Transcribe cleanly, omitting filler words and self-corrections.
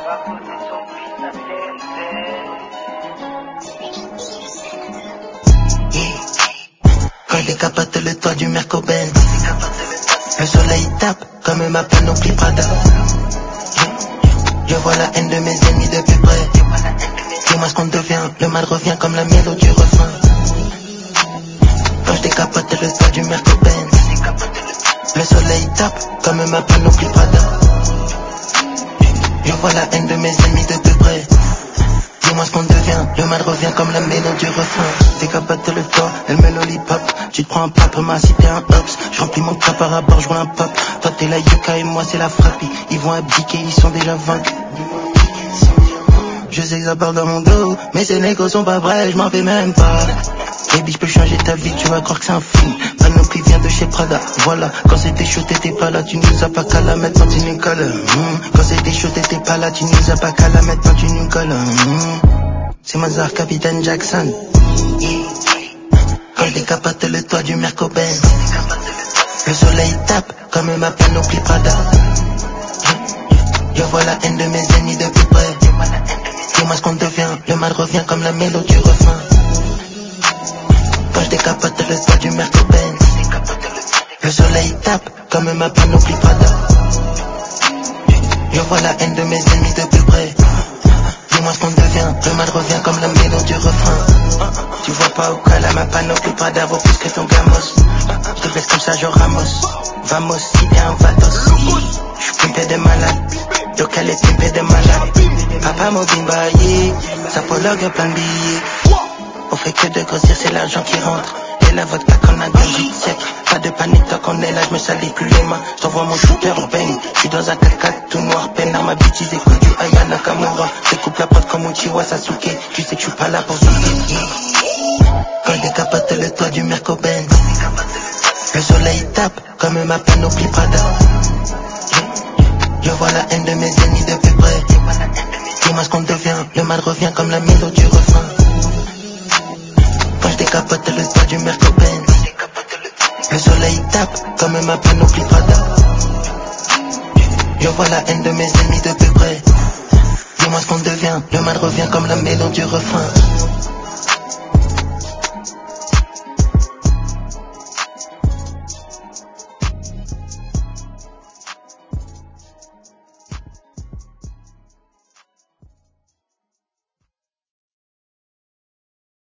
Quand je décapote le toit du Merco-Benz, le soleil tape comme ma panoplie Prada. Je vois la haine de mes ennemis de plus près. Dis-moi ce qu'on devient, le mal revient comme la mélodie du refrain. Quand je décapote le toit du Merco-Benz, le soleil tape comme ma panoplie Prada. Je vois la haine de mes ennemis de plus près. Dis-moi ce qu'on devient, le mal revient comme la mélodie du refrain. Décapote le toit, elle met l'olipop. Tu te prends un pape, ma cité un ops. Je remplis mon cap à rapport, je roule un pop. Toi t'es la yuka et moi c'est la frappie. Ils vont abdiquer, ils sont déjà vaincus. Je sais que ça parle dans mon dos, mais ces négros sont pas vrais, je m'en fais même pas. Baby, je peux changer ta vie, tu vas croire que c'est un film. Panoplie vient de chez Prada, voilà. Quand c'était chaud, t'étais pas là, tu nous as pas qu'à la mettre quand tu nous colles. Quand c'était chaud, t'étais pas là, tu nous as pas qu'à la mettre quand tu nous colles. C'est Mozart, Capitaine Jackson. Quand je décapote le toit du Merco-Benz, le soleil tape comme ma panoplie Prada. Je vois la haine de mes ennemis de plus près. Dis-moi ce qu'on devient, le mal revient comme la mélodie du refrain. Quand je décapote le toit du Merco-Benz, le soleil tape comme ma panoplie Prada. Je vois la haine de mes ennemis de plus près. Dis-moi ce qu'on devient, le mal revient comme la mélodie du refrain. Tu vois pas au cas là, ma panoplie Prada vaut plus que ton gamos. Je te baisse comme ça, je ramos. Vamos, si t'es un vatos. J'suis pimpé de malade, local est pimpé de malade. Papa m'a bimbaillé, sa pologue plein de billets. On fait que de grossir, c'est l'argent qui rentre. Et la vodka qu'on a dans le sec. Pas de panique tant qu'on est là, je me salis plus les mains. J't'envoie mon shooter au bang. J'suis dans un 4x4 tout noir, peine ma bêtise, écoute du Aya Nakamura. J'découpe la prod comme Uchiwa Sasuke. Tu sais que j'suis pas là pour souiller. Quand je décapote le toit du Merco-Benz, le soleil tape comme ma panoplie Prada. Je vois la haine de mes ennemis de plus près. Dis-moi ce qu'on devient, le mal revient comme la mélodie du refrain. Quand je décapote le toit du Merco-Benz, le soleil tape comme ma panoplie Prada. Je vois la haine de mes ennemis de plus près. Dis-moi ce qu'on devient, le mal revient comme la mélodie du refrain.